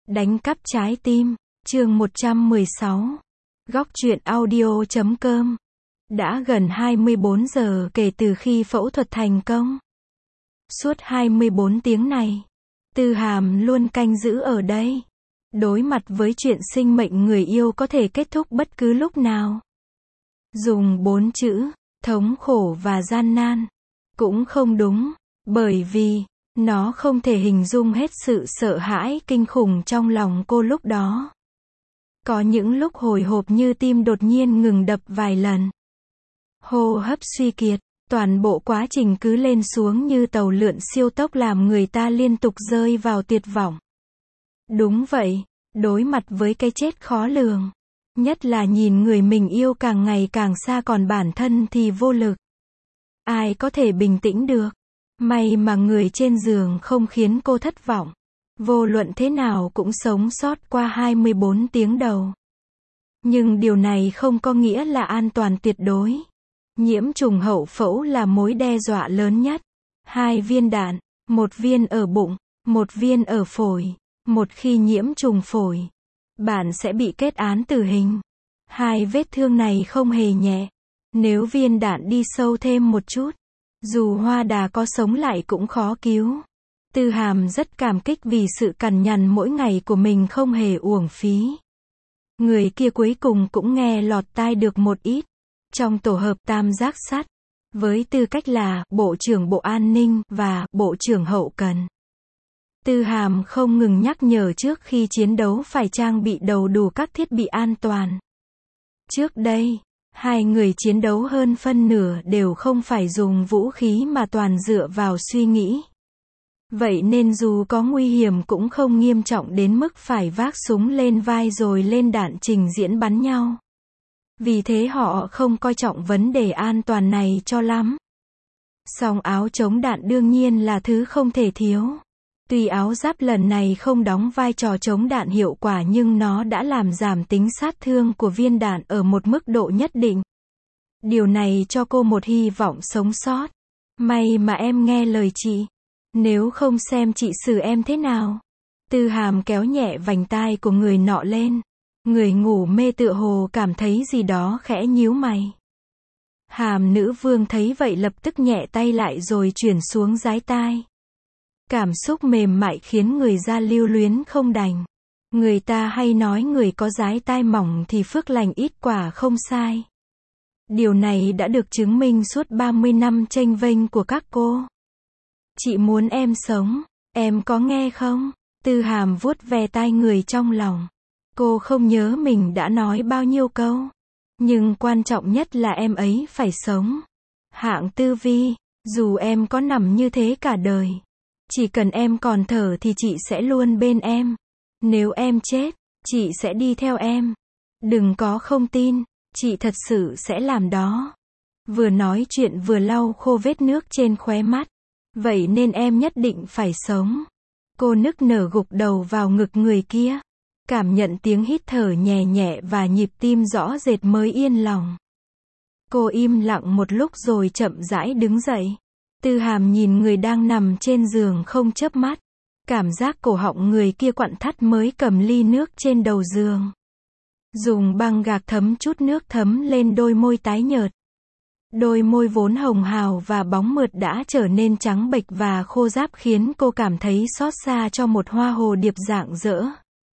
Đánh cắp trái tim, chương 116. Góc truyện audio.com. Đã gần 24 giờ kể từ khi phẫu thuật thành công. Suốt 24 tiếng này, Tư Hàm luôn canh giữ ở đây, đối mặt với chuyện sinh mệnh người yêu có thể kết thúc bất cứ lúc nào. Dùng 4 chữ, thống khổ và gian nan, cũng không đúng, bởi vì nó không thể hình dung hết sự sợ hãi kinh khủng trong lòng cô lúc đó. Có những lúc hồi hộp như tim đột nhiên ngừng đập vài lần. Hô hấp suy kiệt, toàn bộ quá trình cứ lên xuống như tàu lượn siêu tốc làm người ta liên tục rơi vào tuyệt vọng. Đúng vậy, đối mặt với cái chết khó lường, nhất là nhìn người mình yêu càng ngày càng xa còn bản thân thì vô lực. Ai có thể bình tĩnh được? May mà người trên giường không khiến cô thất vọng. Vô luận thế nào cũng sống sót qua 24 tiếng đầu. Nhưng điều này không có nghĩa là an toàn tuyệt đối. Nhiễm trùng hậu phẫu là mối đe dọa lớn nhất. 2 viên đạn, 1 viên ở bụng, 1 viên ở phổi. Một khi nhiễm trùng phổi, bạn sẽ bị kết án tử hình. 2 vết thương này không hề nhẹ. Nếu viên đạn đi sâu thêm một chút, dù Hoa Đà có sống lại cũng khó cứu. Tư Hàm rất cảm kích vì sự cằn nhằn mỗi ngày của mình không hề uổng phí. Người kia cuối cùng cũng nghe lọt tai được một ít. Trong tổ hợp tam giác sắt, với tư cách là Bộ trưởng Bộ An ninh và Bộ trưởng Hậu cần, Tư Hàm không ngừng nhắc nhở trước khi chiến đấu phải trang bị đầy đủ các thiết bị an toàn. Trước đây, 2 người chiến đấu hơn phân nửa đều không phải dùng vũ khí mà toàn dựa vào suy nghĩ. Vậy nên dù có nguy hiểm cũng không nghiêm trọng đến mức phải vác súng lên vai rồi lên đạn trình diễn bắn nhau. Vì thế họ không coi trọng vấn đề an toàn này cho lắm. Song áo chống đạn đương nhiên là thứ không thể thiếu. Tuy áo giáp lần này không đóng vai trò chống đạn hiệu quả nhưng nó đã làm giảm tính sát thương của viên đạn ở một mức độ nhất định. Điều này cho cô một hy vọng sống sót. May mà em nghe lời chị. Nếu không xem chị xử em thế nào. Tư Hàm kéo nhẹ vành tai của người nọ lên. Người ngủ mê tựa hồ cảm thấy gì đó khẽ nhíu mày. Hàm nữ vương thấy vậy lập tức nhẹ tay lại rồi chuyển xuống dái tai. Cảm xúc mềm mại khiến người da lưu luyến không đành. Người ta hay nói người có dái tai mỏng thì phước lành ít quả không sai. Điều này đã được chứng minh suốt 30 năm chênh vênh của các cô. Chị muốn em sống, em có nghe không? Tư Hàm vuốt ve tai người trong lòng. Cô không nhớ mình đã nói bao nhiêu câu. Nhưng quan trọng nhất là em ấy phải sống. Hạng Tư Vi, dù em có nằm như thế cả đời, chỉ cần em còn thở thì chị sẽ luôn bên em. Nếu em chết, chị sẽ đi theo em. Đừng có không tin, chị thật sự sẽ làm đó. Vừa nói chuyện vừa lau khô vết nước trên khóe mắt. Vậy nên em nhất định phải sống. Cô nức nở gục đầu vào ngực người kia. Cảm nhận tiếng hít thở nhẹ nhẹ và nhịp tim rõ rệt mới yên lòng. Cô im lặng một lúc rồi chậm rãi đứng dậy. Tư Hàm nhìn người đang nằm trên giường không chớp mắt. Cảm giác cổ họng người kia quặn thắt mới cầm ly nước trên đầu giường. Dùng băng gạc thấm chút nước thấm lên đôi môi tái nhợt. Đôi môi vốn hồng hào và bóng mượt đã trở nên trắng bệch và khô ráp khiến cô cảm thấy xót xa cho một hoa hồ điệp rạng rỡ.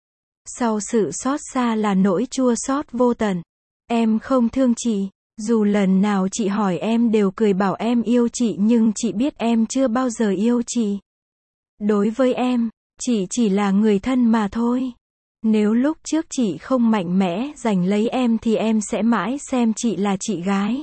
Sau sự xót xa là nỗi chua xót vô tận. Em không thương chị. Dù lần nào chị hỏi em đều cười bảo em yêu chị nhưng chị biết em chưa bao giờ yêu chị. Đối với em, chị chỉ là người thân mà thôi. Nếu lúc trước chị không mạnh mẽ giành lấy em thì em sẽ mãi xem chị là chị gái.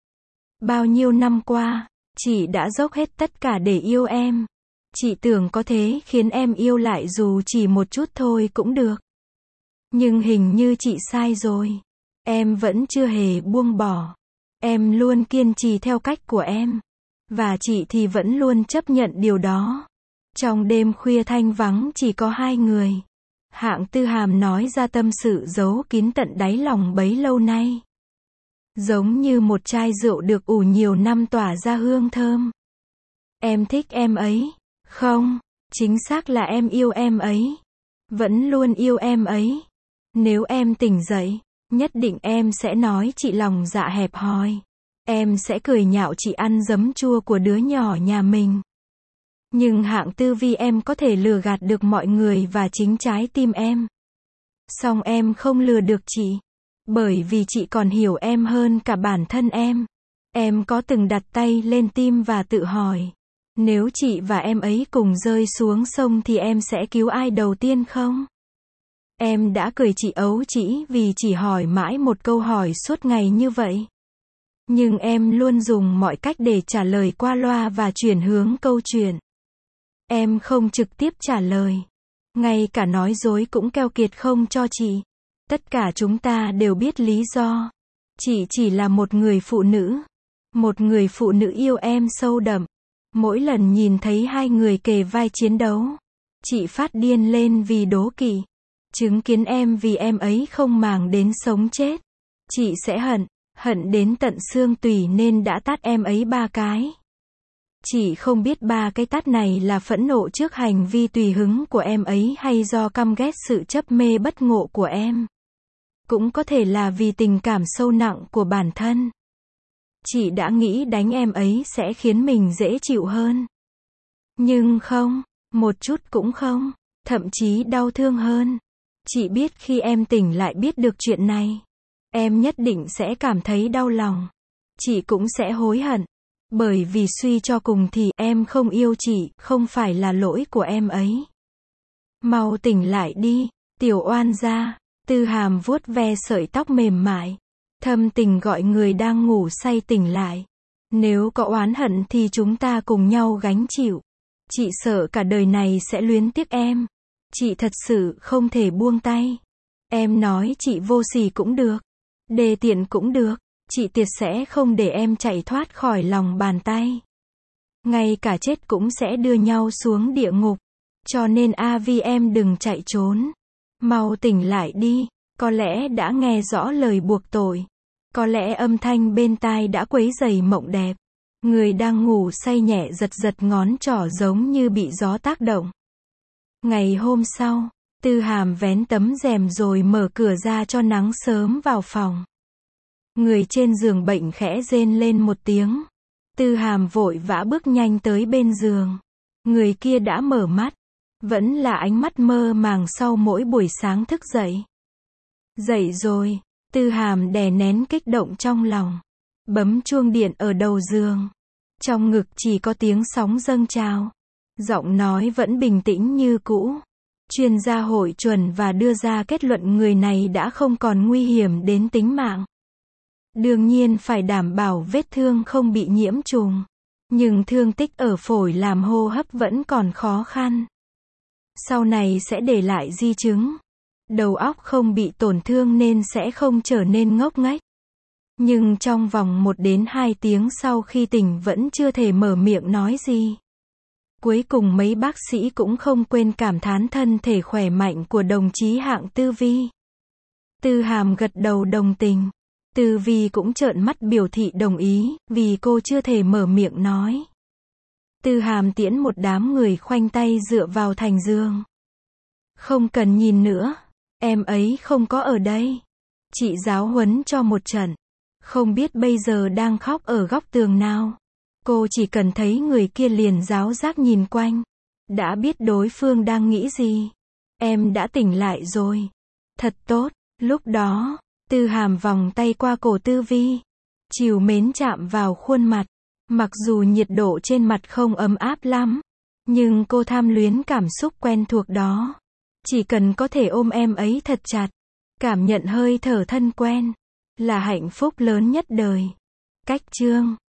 Bao nhiêu năm qua, chị đã dốc hết tất cả để yêu em. Chị tưởng có thế khiến em yêu lại dù chỉ một chút thôi cũng được. Nhưng hình như chị sai rồi. Em vẫn chưa hề buông bỏ. Em luôn kiên trì theo cách của em. Và chị thì vẫn luôn chấp nhận điều đó. Trong đêm khuya thanh vắng chỉ có 2 người. Hạng Tư Hàm nói ra tâm sự giấu kín tận đáy lòng bấy lâu nay. Giống như một chai rượu được ủ nhiều năm tỏa ra hương thơm. Em thích em ấy. Không, chính xác là em yêu em ấy. vẫn luôn yêu em ấy. Nếu em tỉnh dậy, nhất định em sẽ nói chị lòng dạ hẹp hòi. Em sẽ cười nhạo chị ăn giấm chua của đứa nhỏ nhà mình. Nhưng hạng tư vi em có thể lừa gạt được mọi người và chính trái tim em. Song em không lừa được chị. Bởi vì chị còn hiểu em hơn cả bản thân em. Em có từng đặt tay lên tim và tự hỏi, nếu chị và em ấy cùng rơi xuống sông thì em sẽ cứu ai đầu tiên không? Em đã cười chị ấu trĩ vì chỉ hỏi mãi một câu hỏi suốt ngày như vậy. Nhưng em luôn dùng mọi cách để trả lời qua loa và chuyển hướng câu chuyện. Em không trực tiếp trả lời. Ngay cả nói dối cũng keo kiệt không cho chị. Tất cả chúng ta đều biết lý do. Chị chỉ là một người phụ nữ. Một người phụ nữ yêu em sâu đậm. Mỗi lần nhìn thấy hai người kề vai chiến đấu, chị phát điên lên vì đố kỵ. Chứng kiến em vì em ấy không màng đến sống chết. Chị sẽ hận đến tận xương tủy nên đã tát em ấy 3 cái. Chị không biết 3 cái tát này là phẫn nộ trước hành vi tùy hứng của em ấy hay do căm ghét sự chấp mê bất ngộ của em. Cũng có thể là vì tình cảm sâu nặng của bản thân. Chị đã nghĩ đánh em ấy sẽ khiến mình dễ chịu hơn. Nhưng không, một chút cũng không, thậm chí đau thương hơn. Chị biết khi em tỉnh lại biết được chuyện này, em nhất định sẽ cảm thấy đau lòng. Chị cũng sẽ hối hận. Bởi vì suy cho cùng thì em không yêu chị, không phải là lỗi của em ấy. Mau tỉnh lại đi, tiểu oan gia. Tư Hàm vuốt ve sợi tóc mềm mại. Thâm tình gọi người đang ngủ say tỉnh lại. Nếu có oán hận thì chúng ta cùng nhau gánh chịu. Chị sợ cả đời này sẽ luyến tiếc em. Chị thật sự không thể buông tay. Em nói chị vô sỉ cũng được. Đê tiện cũng được. Chị tuyệt sẽ không để em chạy thoát khỏi lòng bàn tay. Ngay cả chết cũng sẽ đưa nhau xuống địa ngục. Cho nên Vi em đừng chạy trốn. Mau tỉnh lại đi. Có lẽ đã nghe rõ lời buộc tội. Có lẽ âm thanh bên tai đã quấy rầy mộng đẹp. Người đang ngủ say nhẹ giật giật ngón trỏ giống như bị gió tác động. Ngày hôm sau, Tư Hàm vén tấm rèm rồi mở cửa ra cho nắng sớm vào phòng. Người trên giường bệnh khẽ rên lên một tiếng. Tư Hàm vội vã bước nhanh tới bên giường. Người kia đã mở mắt. Vẫn là ánh mắt mơ màng sau mỗi buổi sáng thức dậy. Dậy rồi, Tư Hàm đè nén kích động trong lòng. Bấm chuông điện ở đầu giường. Trong ngực chỉ có tiếng sóng dâng trào. Giọng nói vẫn bình tĩnh như cũ. Chuyên gia hội chuẩn và đưa ra kết luận người này đã không còn nguy hiểm đến tính mạng. Đương nhiên phải đảm bảo vết thương không bị nhiễm trùng. Nhưng thương tích ở phổi làm hô hấp vẫn còn khó khăn. Sau này sẽ để lại di chứng. Đầu óc không bị tổn thương nên sẽ không trở nên ngốc nghếch. Nhưng trong vòng 1 đến 2 tiếng sau khi tỉnh vẫn chưa thể mở miệng nói gì. Cuối cùng mấy bác sĩ cũng không quên cảm thán thân thể khỏe mạnh của đồng chí Hạng Tư Vi. Tư Hàm gật đầu đồng tình. Tư Vi cũng trợn mắt biểu thị đồng ý, vì cô chưa thể mở miệng nói. Tư Hàm tiễn một đám người khoanh tay dựa vào thành giường. Không cần nhìn nữa, em ấy không có ở đây. Chị giáo huấn cho một trận. Không biết bây giờ đang khóc ở góc tường nào. Cô chỉ cần thấy người kia liền giáo giác nhìn quanh. Đã biết đối phương đang nghĩ gì. Em đã tỉnh lại rồi. Thật tốt. Lúc đó, Tư Hàm vòng tay qua cổ Tư Vi. Trìu mến chạm vào khuôn mặt. Mặc dù nhiệt độ trên mặt không ấm áp lắm. Nhưng cô tham luyến cảm xúc quen thuộc đó. Chỉ cần có thể ôm em ấy thật chặt. Cảm nhận hơi thở thân quen. Là hạnh phúc lớn nhất đời. Cách chương